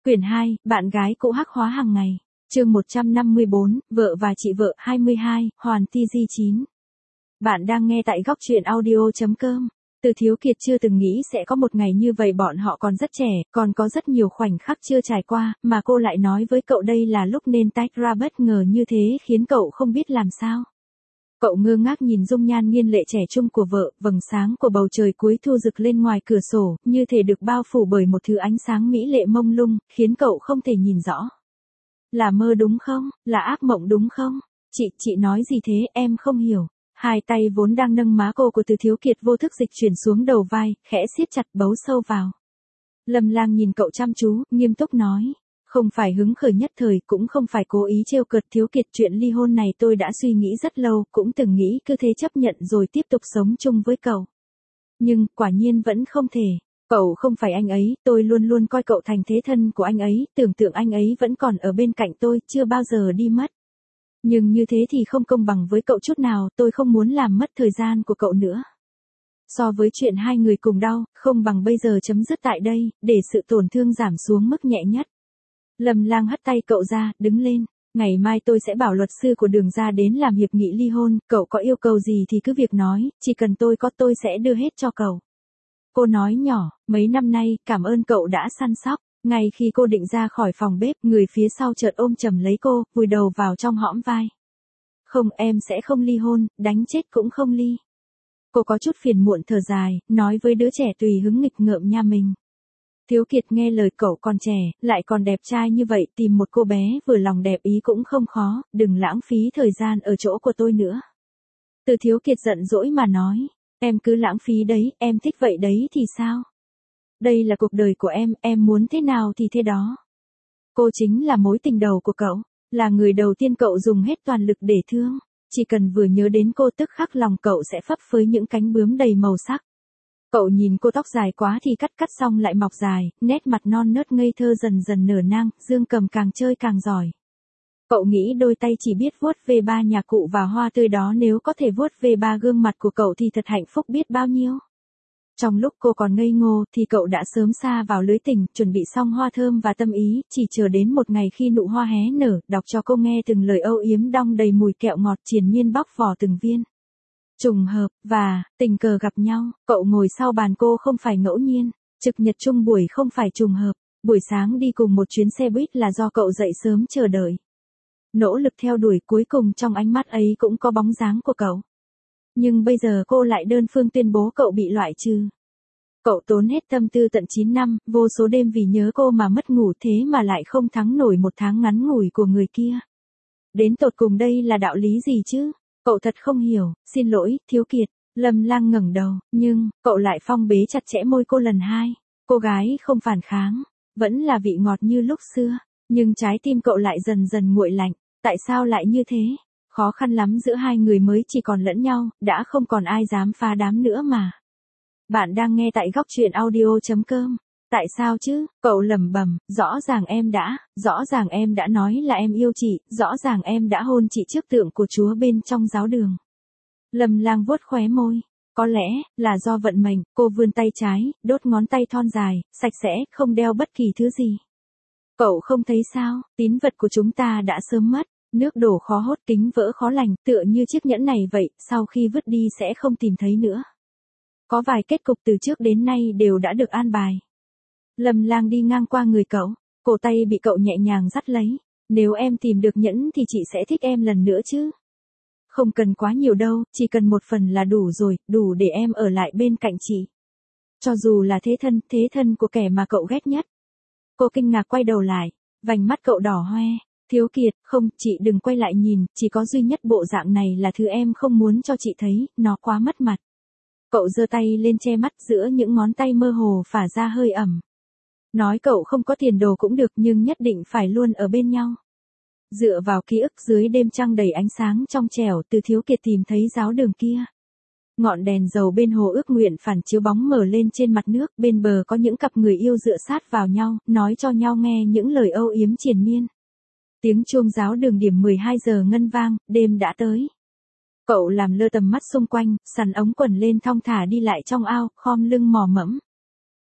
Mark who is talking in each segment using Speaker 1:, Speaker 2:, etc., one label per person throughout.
Speaker 1: Quyển 2, bạn gái cũ hắc hóa hàng ngày. Chương 154, vợ và chị vợ 22, Hoàn TG9. Bạn đang nghe tại góc truyện audio.com. Từ Thiếu Kiệt chưa từng nghĩ sẽ có một ngày như vậy, bọn họ còn rất trẻ, còn có rất nhiều khoảnh khắc chưa trải qua, mà cô lại nói với cậu đây là lúc nên tách ra, bất ngờ như thế khiến cậu không biết làm sao. Cậu ngơ ngác nhìn dung nhan nghiên lệ trẻ trung của vợ, vầng sáng của bầu trời cuối thu rực lên ngoài cửa sổ, như thể được bao phủ bởi một thứ ánh sáng mỹ lệ mông lung, khiến cậu không thể nhìn rõ. Là mơ đúng không? Là ác mộng đúng không? Chị nói gì thế, em không hiểu. Hai tay vốn đang nâng má cô của Từ Thiếu Kiệt vô thức dịch chuyển xuống đầu vai, khẽ siết chặt bấu sâu vào. Lâm Lang nhìn cậu chăm chú, nghiêm túc nói. Không phải hứng khởi nhất thời, cũng không phải cố ý trêu cợt Thiếu Kiệt, chuyện ly hôn này tôi đã suy nghĩ rất lâu, cũng từng nghĩ cứ thế chấp nhận rồi tiếp tục sống chung với cậu. Nhưng, quả nhiên vẫn không thể. Cậu không phải anh ấy, tôi luôn luôn coi cậu thành thế thân của anh ấy, tưởng tượng anh ấy vẫn còn ở bên cạnh tôi, chưa bao giờ đi mất. Nhưng như thế thì không công bằng với cậu chút nào, tôi không muốn làm mất thời gian của cậu nữa. So với chuyện hai người cùng đau, không bằng bây giờ chấm dứt tại đây, để sự tổn thương giảm xuống mức nhẹ nhất. Lâm Lang hất tay cậu ra, đứng lên. Ngày mai tôi sẽ bảo luật sư của Đường ra đến làm hiệp nghị ly hôn, cậu có yêu cầu gì thì cứ việc nói, chỉ cần tôi có tôi sẽ đưa hết cho cậu. Cô nói nhỏ, mấy năm nay, cảm ơn cậu đã săn sóc. Ngay khi cô định ra khỏi phòng bếp, người phía sau chợt ôm chầm lấy cô, vùi đầu vào trong hõm vai. Không, em sẽ không ly hôn, đánh chết cũng không ly. Cô có chút phiền muộn thở dài, nói với đứa trẻ tùy hứng nghịch ngợm nhà mình. Thiếu Kiệt nghe lời cậu còn trẻ, lại còn đẹp trai như vậy, tìm một cô bé vừa lòng đẹp ý cũng không khó, đừng lãng phí thời gian ở chỗ của tôi nữa. Từ Thiếu Kiệt giận dỗi mà nói, em cứ lãng phí đấy, em thích vậy đấy thì sao? Đây là cuộc đời của em muốn thế nào thì thế đó. Cô chính là mối tình đầu của cậu, là người đầu tiên cậu dùng hết toàn lực để thương. Chỉ cần vừa nhớ đến cô tức khắc lòng cậu sẽ phấp phới những cánh bướm đầy màu sắc. Cậu nhìn cô tóc dài quá thì cắt xong lại mọc dài, nét mặt non nớt ngây thơ dần dần nở nang, dương cầm càng chơi càng giỏi. Cậu nghĩ đôi tay chỉ biết vuốt về ba nhà cụ và hoa tươi đó nếu có thể vuốt về ba gương mặt của cậu thì thật hạnh phúc biết bao nhiêu. Trong lúc cô còn ngây ngô thì cậu đã sớm sa vào lưới tình, chuẩn bị xong hoa thơm và tâm ý, chỉ chờ đến một ngày khi nụ hoa hé nở, đọc cho cô nghe từng lời âu yếm đong đầy mùi kẹo ngọt triền miên bóc vỏ từng viên. Trùng hợp, và, tình cờ gặp nhau, cậu ngồi sau bàn cô không phải ngẫu nhiên, trực nhật chung buổi không phải trùng hợp, buổi sáng đi cùng một chuyến xe buýt là do cậu dậy sớm chờ đợi. Nỗ lực theo đuổi, cuối cùng trong ánh mắt ấy cũng có bóng dáng của cậu. Nhưng bây giờ cô lại đơn phương tuyên bố cậu bị loại trừ. Cậu tốn hết tâm tư tận 9 năm, vô số đêm vì nhớ cô mà mất ngủ, thế mà lại không thắng nổi một tháng ngắn ngủi của người kia. Đến tột cùng đây là đạo lý gì chứ? Cậu thật không hiểu, xin lỗi, Thiếu Kiệt. Lâm Lang ngẩng đầu, nhưng, cậu lại phong bế chặt chẽ môi cô lần hai. Cô gái không phản kháng, vẫn là vị ngọt như lúc xưa, nhưng trái tim cậu lại dần dần nguội lạnh. Tại sao lại như thế? Khó khăn lắm giữa hai người mới chỉ còn lẫn nhau, đã không còn ai dám phá đám nữa mà. Bạn đang nghe tại góc truyện audio.com. Tại sao chứ? Cậu lẩm bẩm, rõ ràng em đã nói là em yêu chị, rõ ràng em đã hôn chị trước tượng của Chúa bên trong giáo đường. Lâm Lang vuốt khóe môi. Có lẽ, là do vận mệnh, cô vươn tay trái, đốt ngón tay thon dài, sạch sẽ, không đeo bất kỳ thứ gì. Cậu không thấy sao, tín vật của chúng ta đã sớm mất. Nước đổ khó hốt, kính vỡ khó lành, tựa như chiếc nhẫn này vậy, sau khi vứt đi sẽ không tìm thấy nữa. Có vài kết cục từ trước đến nay đều đã được an bài. Lâm Lang đi ngang qua người cậu, cổ tay bị cậu nhẹ nhàng dắt lấy. Nếu em tìm được nhẫn thì chị sẽ thích em lần nữa chứ. Không cần quá nhiều đâu, chỉ cần một phần là đủ rồi, đủ để em ở lại bên cạnh chị. Cho dù là thế thân của kẻ mà cậu ghét nhất. Cô kinh ngạc quay đầu lại, vành mắt cậu đỏ hoe. Thiếu Kiệt, không, chị đừng quay lại nhìn, chỉ có duy nhất bộ dạng này là thứ em không muốn cho chị thấy, nó quá mất mặt. Cậu giơ tay lên che mắt, giữa những ngón tay mơ hồ phả ra hơi ẩm. Nói cậu không có tiền đồ cũng được, nhưng nhất định phải luôn ở bên nhau. Dựa vào ký ức dưới đêm trăng đầy ánh sáng trong trẻo, Từ Thiếu Kiệt tìm thấy giáo đường kia. Ngọn đèn dầu bên hồ ước nguyện phản chiếu bóng mở lên trên mặt nước, bên bờ có những cặp người yêu dựa sát vào nhau, nói cho nhau nghe những lời âu yếm triền miên. Tiếng chuông giáo đường điểm 12 giờ ngân vang, đêm đã tới. Cậu làm lơ tầm mắt xung quanh, sắn ống quần lên thong thả đi lại trong ao, khom lưng mò mẫm.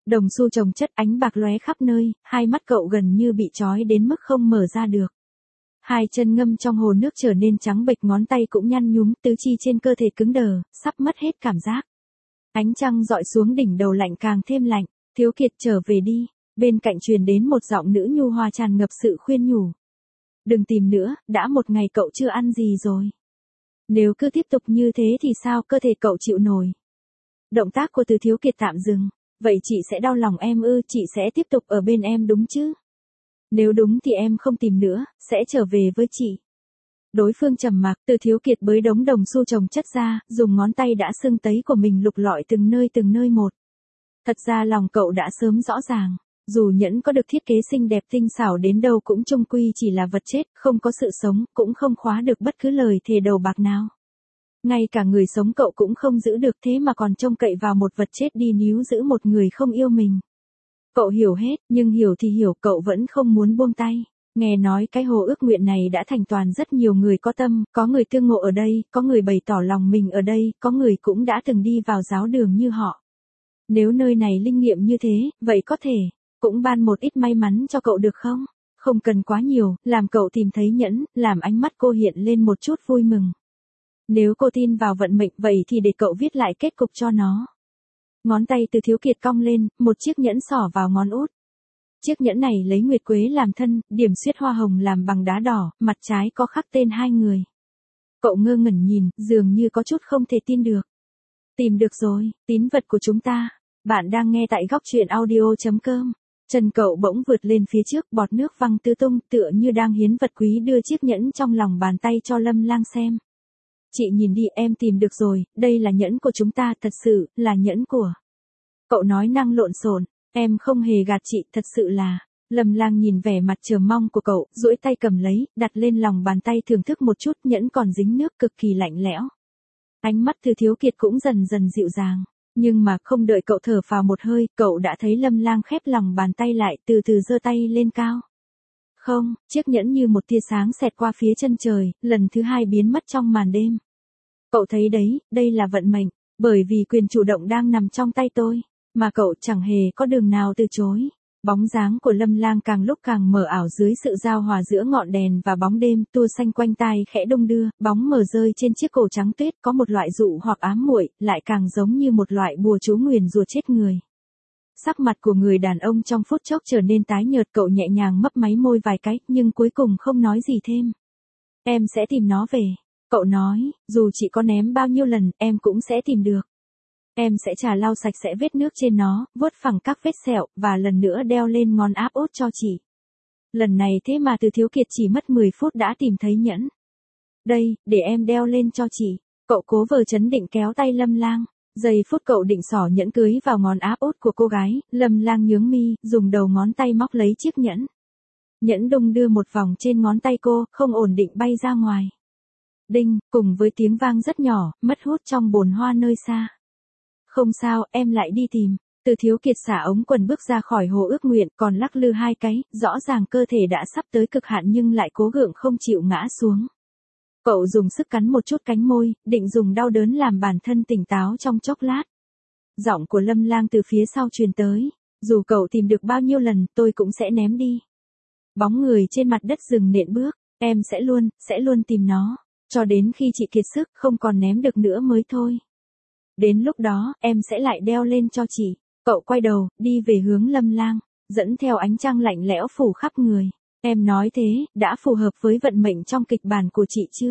Speaker 1: Đồng xu chồng chất, ánh bạc lóe khắp nơi, hai mắt cậu gần như bị trói đến mức không mở ra được. Hai chân ngâm trong hồ nước trở nên trắng bệch, ngón tay cũng nhăn nhúm, tứ chi trên cơ thể cứng đờ, sắp mất hết cảm giác. Ánh trăng dọi xuống đỉnh đầu lạnh càng thêm lạnh. Thiếu Kiệt, trở về đi. Bên cạnh truyền đến một giọng nữ nhu hòa tràn ngập sự khuyên nhủ. Đừng tìm nữa, đã một ngày cậu chưa ăn gì rồi. Nếu cứ tiếp tục như thế thì sao cơ thể cậu chịu nổi. Động tác của Từ Thiếu Kiệt tạm dừng. Vậy chị sẽ đau lòng em ư? Chị sẽ tiếp tục ở bên em đúng chứ? Nếu đúng thì em không tìm nữa, sẽ trở về với chị. Đối phương trầm mặc. Từ Thiếu Kiệt bới đống đồng xu chồng chất ra, dùng ngón tay đã sưng tấy của mình lục lọi từng nơi một. Thật ra lòng cậu đã sớm rõ ràng. Dù nhẫn có được thiết kế xinh đẹp tinh xảo đến đâu cũng chung quy chỉ là vật chết, không có sự sống, cũng không khóa được bất cứ lời thề đầu bạc nào. Ngay cả người sống cậu cũng không giữ được, thế mà còn trông cậy vào một vật chết đi níu giữ một người không yêu mình. Cậu hiểu hết, nhưng hiểu thì hiểu, cậu vẫn không muốn buông tay. Nghe nói cái hồ ước nguyện này đã thành toàn rất nhiều người có tâm, có người tương ngộ ở đây, có người bày tỏ lòng mình ở đây, có người cũng đã từng đi vào giáo đường như họ. Nếu nơi này linh nghiệm như thế, vậy có thể cũng ban một ít may mắn cho cậu được không? Không cần quá nhiều, làm cậu tìm thấy nhẫn, làm ánh mắt cô hiện lên một chút vui mừng. Nếu cô tin vào vận mệnh vậy thì để cậu viết lại kết cục cho nó. Ngón tay Từ Thiếu Kiệt cong lên, một chiếc nhẫn xỏ vào ngón út. Chiếc nhẫn này lấy nguyệt quế làm thân, điểm xuyết hoa hồng làm bằng đá đỏ, mặt trái có khắc tên hai người. Cậu ngơ ngẩn nhìn, dường như có chút không thể tin được. Tìm được rồi, tín vật của chúng ta. Bạn đang nghe tại góc truyện audio.com. Chân cậu bỗng vượt lên phía trước, bọt nước văng tứ tung, tựa như đang hiến vật quý, đưa chiếc nhẫn trong lòng bàn tay cho Lâm Lang xem. Chị nhìn đi, em tìm được rồi, đây là nhẫn của chúng ta, thật sự, là nhẫn của. Cậu nói năng lộn xộn, em không hề gạt chị, thật sự là. Lâm Lang nhìn vẻ mặt chờ mong của cậu, duỗi tay cầm lấy, đặt lên lòng bàn tay thưởng thức một chút, nhẫn còn dính nước cực kỳ lạnh lẽo. Ánh mắt Từ Thiếu Kiệt cũng dần dần dịu dàng. Nhưng mà không đợi cậu thở phào một hơi, cậu đã thấy Lâm Lang khép lòng bàn tay lại, từ từ giơ tay lên cao. Không, chiếc nhẫn như một tia sáng xẹt qua phía chân trời, lần thứ hai biến mất trong màn đêm. Cậu thấy đấy, đây là vận mệnh, bởi vì quyền chủ động đang nằm trong tay tôi, mà cậu chẳng hề có đường nào từ chối. Bóng dáng của Lâm Lang càng lúc càng mờ ảo dưới sự giao hòa giữa ngọn đèn và bóng đêm, tua xanh quanh tai khẽ đung đưa, bóng mờ rơi trên chiếc cổ trắng tuyết, có một loại dụ hoặc ám muội, lại càng giống như một loại bùa chú nguyền rủa chết người. Sắc mặt của người đàn ông trong phút chốc trở nên tái nhợt, cậu nhẹ nhàng mấp máy môi vài cái, nhưng cuối cùng không nói gì thêm. Em sẽ tìm nó về. Cậu nói, dù chị có ném bao nhiêu lần, em cũng sẽ tìm được. Em sẽ trà lau sạch sẽ vết nước trên nó, vuốt phẳng các vết sẹo, và lần nữa đeo lên ngón áp út cho chị. Lần này thế mà Từ Thiếu Kiệt chỉ mất 10 phút đã tìm thấy nhẫn. Đây, để em đeo lên cho chị. Cậu cố vờ trấn định kéo tay Lâm Lang. Giây phút cậu định xỏ nhẫn cưới vào ngón áp út của cô gái, Lâm Lang nhướng mi, dùng đầu ngón tay móc lấy chiếc nhẫn. Nhẫn đung đưa một vòng trên ngón tay cô, không ổn định bay ra ngoài. Đinh, cùng với tiếng vang rất nhỏ, mất hút trong bồn hoa nơi xa. Không sao, em lại đi tìm. Từ Thiếu Kiệt xả ống quần bước ra khỏi hồ ước nguyện, còn lắc lư hai cái, rõ ràng cơ thể đã sắp tới cực hạn nhưng lại cố gượng không chịu ngã xuống. Cậu dùng sức cắn một chút cánh môi, định dùng đau đớn làm bản thân tỉnh táo trong chốc lát. Giọng của Lâm Lang từ phía sau truyền tới, dù cậu tìm được bao nhiêu lần, tôi cũng sẽ ném đi. Bóng người trên mặt đất dừng nện bước, em sẽ luôn tìm nó, cho đến khi chị kiệt sức, không còn ném được nữa mới thôi. Đến lúc đó, em sẽ lại đeo lên cho chị. Cậu quay đầu, đi về hướng Lâm Lang, dẫn theo ánh trăng lạnh lẽo phủ khắp người. Em nói thế, đã phù hợp với vận mệnh trong kịch bản của chị chưa?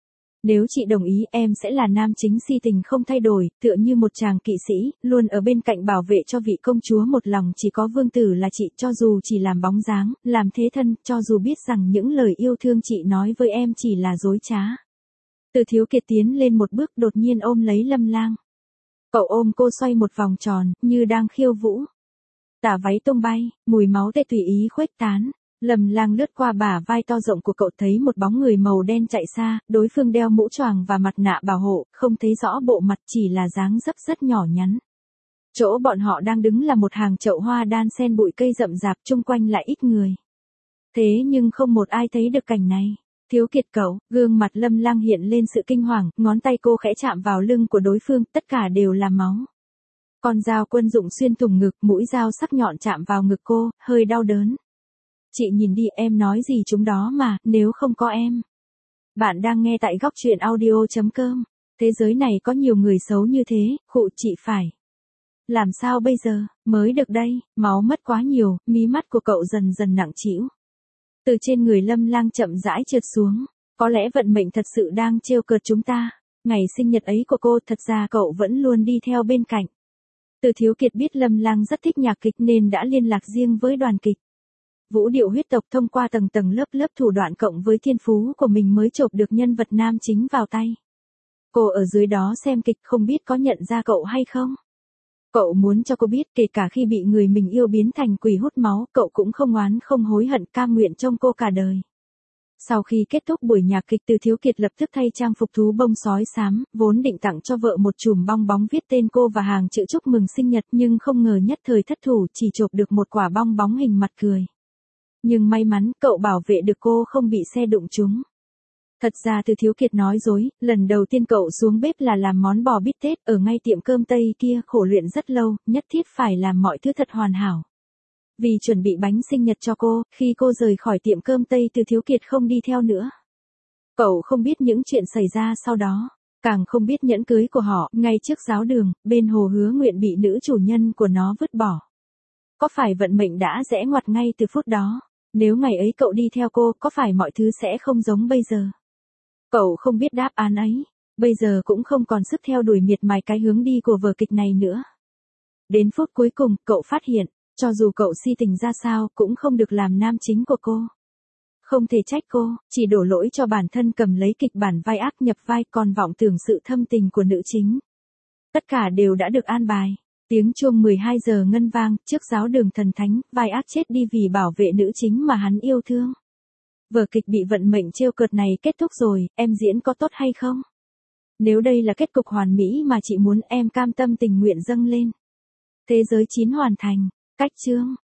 Speaker 1: Nếu chị đồng ý, em sẽ là nam chính si tình không thay đổi, tựa như một chàng kỵ sĩ, luôn ở bên cạnh bảo vệ cho vị công chúa một lòng chỉ có vương tử là chị, cho dù chỉ làm bóng dáng, làm thế thân, cho dù biết rằng những lời yêu thương chị nói với em chỉ là dối trá. Từ Thiếu Kiệt tiến lên một bước, đột nhiên ôm lấy Lâm Lang. Cậu ôm cô xoay một vòng tròn, như đang khiêu vũ. Tà váy tung bay, mùi máu tươi tùy ý khuếch tán. Lâm Lang lướt qua bả vai to rộng của cậu, thấy một bóng người màu đen chạy xa, đối phương đeo mũ choàng và mặt nạ bảo hộ, không thấy rõ bộ mặt, chỉ là dáng dấp rất nhỏ nhắn. Chỗ bọn họ đang đứng là một hàng chậu hoa đan xen bụi cây rậm rạp, chung quanh lại ít người. Thế nhưng không một ai thấy được cảnh này. Thiếu Kiệt cậu, gương mặt Lâm Lang hiện lên sự kinh hoàng, ngón tay cô khẽ chạm vào lưng của đối phương, tất cả đều là máu. Con dao quân dụng xuyên thủng ngực, mũi dao sắc nhọn chạm vào ngực cô, hơi đau đớn. Chị nhìn đi, em nói gì chúng đó mà, nếu không có em. Bạn đang nghe tại góc truyện audio.com. Thế giới này có nhiều người xấu như thế, khụ chị phải. Làm sao bây giờ, mới được đây, máu mất quá nhiều, mí mắt của cậu dần dần nặng trĩu. Từ trên người Lâm Lang chậm rãi trượt xuống, có lẽ vận mệnh thật sự đang trêu cợt chúng ta. Ngày sinh nhật ấy của cô thật ra cậu vẫn luôn đi theo bên cạnh. Từ Thiếu Kiệt biết Lâm Lang rất thích nhạc kịch nên đã liên lạc riêng với đoàn kịch. Vũ điệu huyết tộc thông qua tầng tầng lớp lớp thủ đoạn cộng với thiên phú của mình mới chộp được nhân vật nam chính vào tay. Cô ở dưới đó xem kịch không biết có nhận ra cậu hay không. Cậu muốn cho cô biết kể cả khi bị người mình yêu biến thành quỷ hút máu, cậu cũng không oán không hối hận, cam nguyện trông cô cả đời. Sau khi kết thúc buổi nhạc kịch, Từ Thiếu Kiệt lập tức thay trang phục thú bông sói xám, vốn định tặng cho vợ một chùm bong bóng viết tên cô và hàng chữ chúc mừng sinh nhật, nhưng không ngờ nhất thời thất thủ chỉ chộp được một quả bong bóng hình mặt cười. Nhưng may mắn cậu bảo vệ được cô không bị xe đụng trúng. Thật ra Từ Thiếu Kiệt nói dối, lần đầu tiên cậu xuống bếp là làm món bò bít tết ở ngay tiệm cơm Tây kia, khổ luyện rất lâu, nhất thiết phải làm mọi thứ thật hoàn hảo. Vì chuẩn bị bánh sinh nhật cho cô, khi cô rời khỏi tiệm cơm Tây, Từ Thiếu Kiệt không đi theo nữa. Cậu không biết những chuyện xảy ra sau đó, càng không biết nhẫn cưới của họ, ngay trước giáo đường, bên hồ hứa nguyện bị nữ chủ nhân của nó vứt bỏ. Có phải vận mệnh đã rẽ ngoặt ngay từ phút đó? Nếu ngày ấy cậu đi theo cô, có phải mọi thứ sẽ không giống bây giờ? Cậu không biết đáp án ấy, bây giờ cũng không còn sức theo đuổi miệt mài cái hướng đi của vở kịch này nữa. Đến phút cuối cùng, cậu phát hiện, cho dù cậu si tình ra sao, cũng không được làm nam chính của cô. Không thể trách cô, chỉ đổ lỗi cho bản thân cầm lấy kịch bản vai ác nhập vai, còn vọng tưởng sự thâm tình của nữ chính. Tất cả đều đã được an bài. Tiếng chuông 12 giờ ngân vang, trước giáo đường thần thánh, vai ác chết đi vì bảo vệ nữ chính mà hắn yêu thương. Vở kịch bị vận mệnh trêu cợt này kết thúc rồi, em diễn có tốt hay không? Nếu đây là kết cục hoàn mỹ mà chị muốn, em cam tâm tình nguyện dâng lên. Thế giới 9 hoàn thành, cách chương.